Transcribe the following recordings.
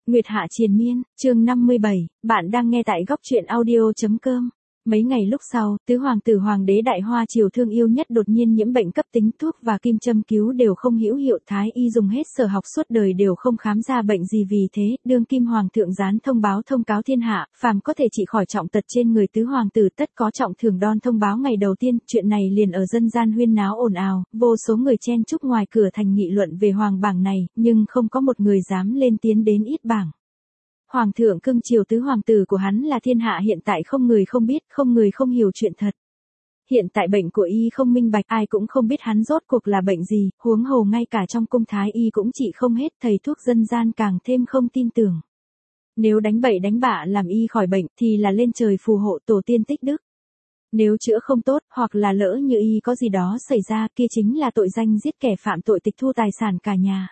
Nguyệt Hạ Triền Miên, chương 57, bạn đang nghe tại góc truyện audio.com. Mấy ngày lúc sau, tứ hoàng tử hoàng đế Đại Hoa triều thương yêu nhất đột nhiên nhiễm bệnh cấp tính, thuốc và kim châm cứu đều không hữu hiệu, thái y dùng hết sở học suốt đời đều không khám ra bệnh gì, vì thế, đương kim hoàng thượng gián thông cáo thiên hạ, phàm có thể trị khỏi trọng tật trên người tứ hoàng tử tất có trọng thưởng đon. Thông báo ngày đầu tiên, chuyện này liền ở dân gian huyên náo ồn ào, vô số người chen chúc ngoài cửa thành nghị luận về hoàng bảng này, nhưng không có một người dám lên tiếng đến ít bảng. Hoàng thượng cưng chiều tứ hoàng tử của hắn là thiên hạ hiện tại không người không biết, không người không hiểu chuyện thật. Hiện tại bệnh của y không minh bạch, ai cũng không biết hắn rốt cuộc là bệnh gì, huống hồ ngay cả trong cung thái y cũng trị không hết, thầy thuốc dân gian càng thêm không tin tưởng. Nếu đánh bậy đánh bạ làm y khỏi bệnh thì là lên trời phù hộ, tổ tiên tích đức. Nếu chữa không tốt, hoặc là lỡ như y có gì đó xảy ra, kia chính là tội danh giết kẻ phạm tội, tịch thu tài sản cả nhà.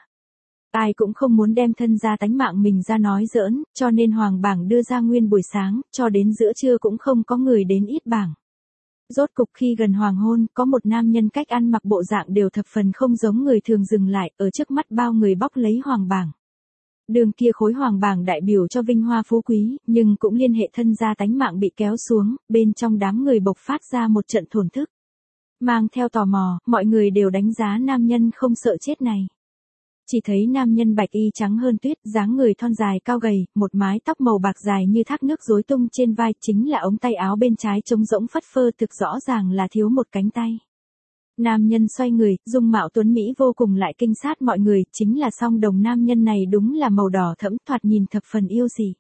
Ai cũng không muốn đem thân gia tánh mạng mình ra nói giỡn, cho nên hoàng bảng đưa ra nguyên buổi sáng, cho đến giữa trưa cũng không có người đến ít bảng. Rốt cục khi gần hoàng hôn, có một nam nhân cách ăn mặc bộ dạng đều thập phần không giống người thường dừng lại, ở trước mắt bao người bóc lấy hoàng bảng. Đường kia khối hoàng bảng đại biểu cho vinh hoa phú quý, nhưng cũng liên hệ thân gia tánh mạng bị kéo xuống, bên trong đám người bộc phát ra một trận thổn thức. Mang theo tò mò, mọi người đều đánh giá nam nhân không sợ chết này. Chỉ thấy nam nhân bạch y trắng hơn tuyết, dáng người thon dài cao gầy, một mái tóc màu bạc dài như thác nước rối tung trên vai, chính là ống tay áo bên trái trống rỗng phất phơ, thực rõ ràng là thiếu một cánh tay. Nam nhân xoay người, dung mạo tuấn mỹ vô cùng lại kinh sát mọi người, chính là song đồng nam nhân này đúng là màu đỏ thẫm, thoạt nhìn thập phần yêu dị.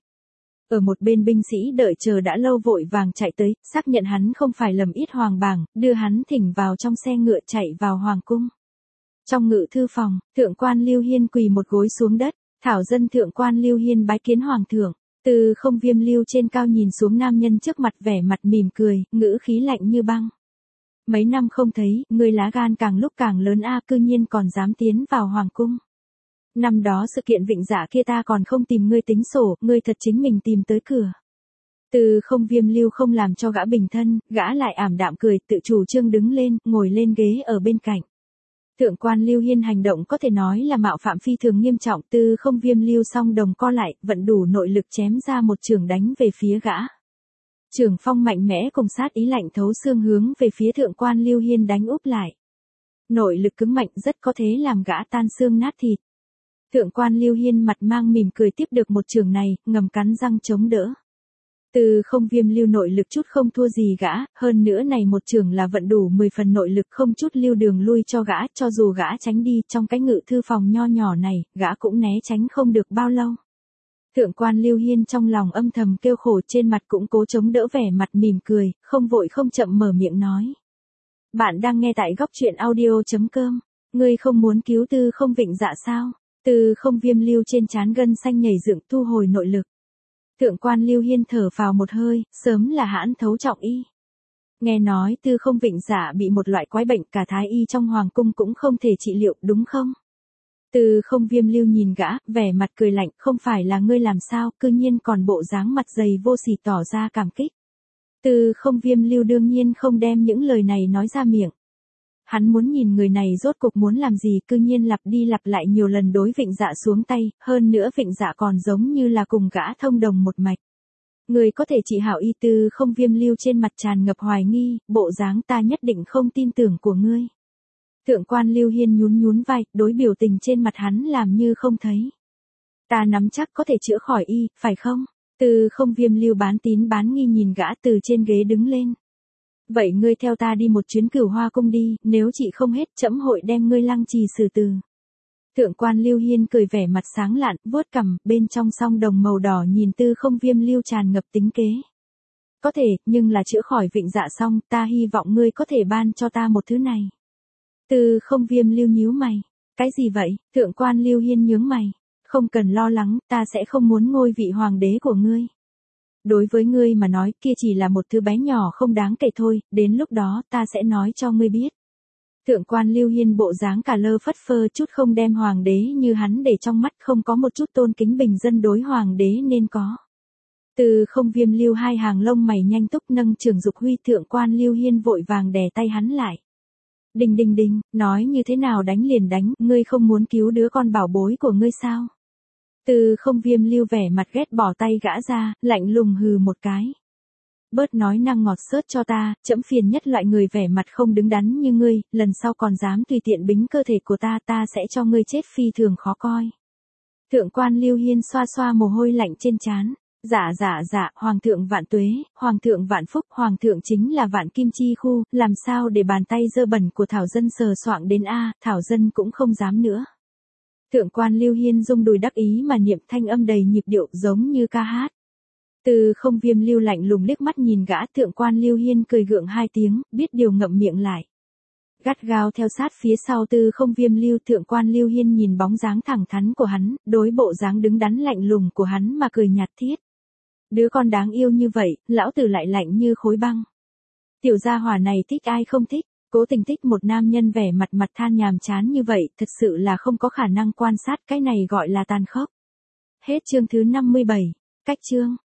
Ở một bên binh sĩ đợi chờ đã lâu vội vàng chạy tới, xác nhận hắn không phải lầm ít hoàng bảng, đưa hắn thỉnh vào trong xe ngựa chạy vào hoàng cung. Trong ngự thư phòng, thượng quan Lưu Hiên quỳ một gối xuống đất, thảo dân thượng quan Lưu Hiên bái kiến hoàng thượng. Từ không viêm lưu trên cao nhìn xuống nam nhân trước mặt, vẻ mặt mỉm cười, ngữ khí lạnh như băng. Mấy năm không thấy, ngươi lá gan càng lúc càng lớn a, cư nhiên còn dám tiến vào hoàng cung. Năm đó sự kiện Vịnh Dạ kia ta còn không tìm ngươi tính sổ, ngươi thật chính mình tìm tới cửa. Từ không viêm lưu không làm cho gã bình thân, gã lại ảm đạm cười, tự chủ trương đứng lên, ngồi lên ghế ở bên cạnh. Thượng quan Lưu Hiên hành động có thể nói là mạo phạm phi thường nghiêm trọng, từ không viêm lưu song đồng co lại, vận đủ nội lực chém ra một chưởng đánh về phía gã. Chưởng phong mạnh mẽ cùng sát ý lạnh thấu xương hướng về phía thượng quan Lưu Hiên đánh úp lại. Nội lực cứng mạnh rất có thể làm gã tan xương nát thịt. Thượng quan Lưu Hiên mặt mang mỉm cười tiếp được một chưởng này, ngầm cắn răng chống đỡ. Từ không viêm lưu nội lực chút không thua gì gã, hơn nữa này một chưởng là vận đủ 10 phần nội lực, không chút lưu đường lui cho gã, cho dù gã tránh đi trong cái ngự thư phòng nho nhỏ này, gã cũng né tránh không được bao lâu. Thượng quan Lưu Hiên trong lòng âm thầm kêu khổ, trên mặt cũng cố chống đỡ vẻ mặt mỉm cười, không vội không chậm mở miệng nói. Bạn đang nghe tại góc truyện audio.com, ngươi không muốn cứu Tư không Vịnh Dạ sao? Từ không viêm lưu trên trán gân xanh nhảy dựng, thu hồi nội lực. Thượng quan Lưu Hiên thở vào một hơi, sớm là hãn thấu trọng y. Nghe nói Tư không Vịnh Dạ bị một loại quái bệnh, cả thái y trong hoàng cung cũng không thể trị liệu, đúng không? Từ không viêm lưu nhìn gã, vẻ mặt cười lạnh, không phải là ngươi làm sao, cư nhiên còn bộ dáng mặt dày vô sỉ tỏ ra cảm kích. Từ không viêm lưu đương nhiên không đem những lời này nói ra miệng. Hắn muốn nhìn người này rốt cuộc muốn làm gì, cư nhiên lặp đi lặp lại nhiều lần đối Vịnh Dạ xuống tay, hơn nữa Vịnh Dạ còn giống như là cùng gã thông đồng một mạch. Người có thể trị hảo y, từ không viêm lưu trên mặt tràn ngập hoài nghi, bộ dáng ta nhất định không tin tưởng của ngươi. Thượng quan Lưu Hiên nhún vai, đối biểu tình trên mặt hắn làm như không thấy. Ta nắm chắc có thể chữa khỏi y, phải không? Từ không viêm lưu bán tín bán nghi nhìn gã từ trên ghế đứng lên. Vậy ngươi theo ta đi một chuyến Cửu Hoa cung đi, nếu chị không hết trẫm hội đem ngươi lăng trì xử tử. Thượng quan Lưu Hiên cười vẻ mặt sáng lạn, vuốt cằm, bên trong song đồng màu đỏ nhìn Tư không viêm lưu tràn ngập tính kế. Có thể, nhưng là chữa khỏi Vịnh Dạ xong, ta hy vọng ngươi có thể ban cho ta một thứ này. Tư không viêm lưu nhíu mày. Cái gì vậy? Thượng quan Lưu Hiên nhướng mày. Không cần lo lắng, ta sẽ không muốn ngôi vị hoàng đế của ngươi. Đối với ngươi mà nói, kia chỉ là một thứ bé nhỏ không đáng kể thôi, đến lúc đó ta sẽ nói cho ngươi biết. Thượng quan Lưu Hiên bộ dáng cả lơ phất phơ, chút không đem hoàng đế như hắn để trong mắt, không có một chút tôn kính bình dân đối hoàng đế nên có. Từ không viêm lưu hai hàng lông mày nhanh túc nâng trường dục huy, thượng quan Lưu Hiên vội vàng đè tay hắn lại. Đình, nói như thế nào đánh liền đánh, ngươi không muốn cứu đứa con bảo bối của ngươi sao? Tư Không Viêm lưu vẻ mặt ghét bỏ tay gã ra, lạnh lùng hừ một cái. Bớt nói năng ngọt xớt cho ta, trẫm phiền nhất loại người vẻ mặt không đứng đắn như ngươi, lần sau còn dám tùy tiện bính cơ thể của ta sẽ cho ngươi chết phi thường khó coi. Thượng quan Lưu Hiên xoa xoa mồ hôi lạnh trên trán. Dạ, hoàng thượng vạn tuế, hoàng thượng vạn phúc, hoàng thượng chính là vạn kim chi khu, làm sao để bàn tay dơ bẩn của Thảo Dân sờ soạng đến a, Thảo Dân cũng không dám nữa. Thượng quan Lưu Hiên rung đùi đắc ý mà niệm thanh âm đầy nhịp điệu giống như ca hát. Tư Không Viêm lưu lạnh lùng liếc mắt nhìn gã, thượng quan Lưu Hiên cười gượng hai tiếng, biết điều ngậm miệng lại. Gắt gao theo sát phía sau Tư Không Viêm lưu, thượng quan Lưu Hiên nhìn bóng dáng thẳng thắn của hắn, đối bộ dáng đứng đắn lạnh lùng của hắn mà cười nhạt thiết. Đứa con đáng yêu như vậy, lão tử lại lạnh như khối băng. Tiểu gia hỏa này thích ai không thích, cố tình thích một nam nhân vẻ mặt than nhàm chán như vậy, thật sự là không có khả năng quan sát, cái này gọi là tàn khốc. Hết chương thứ 57, cách chương.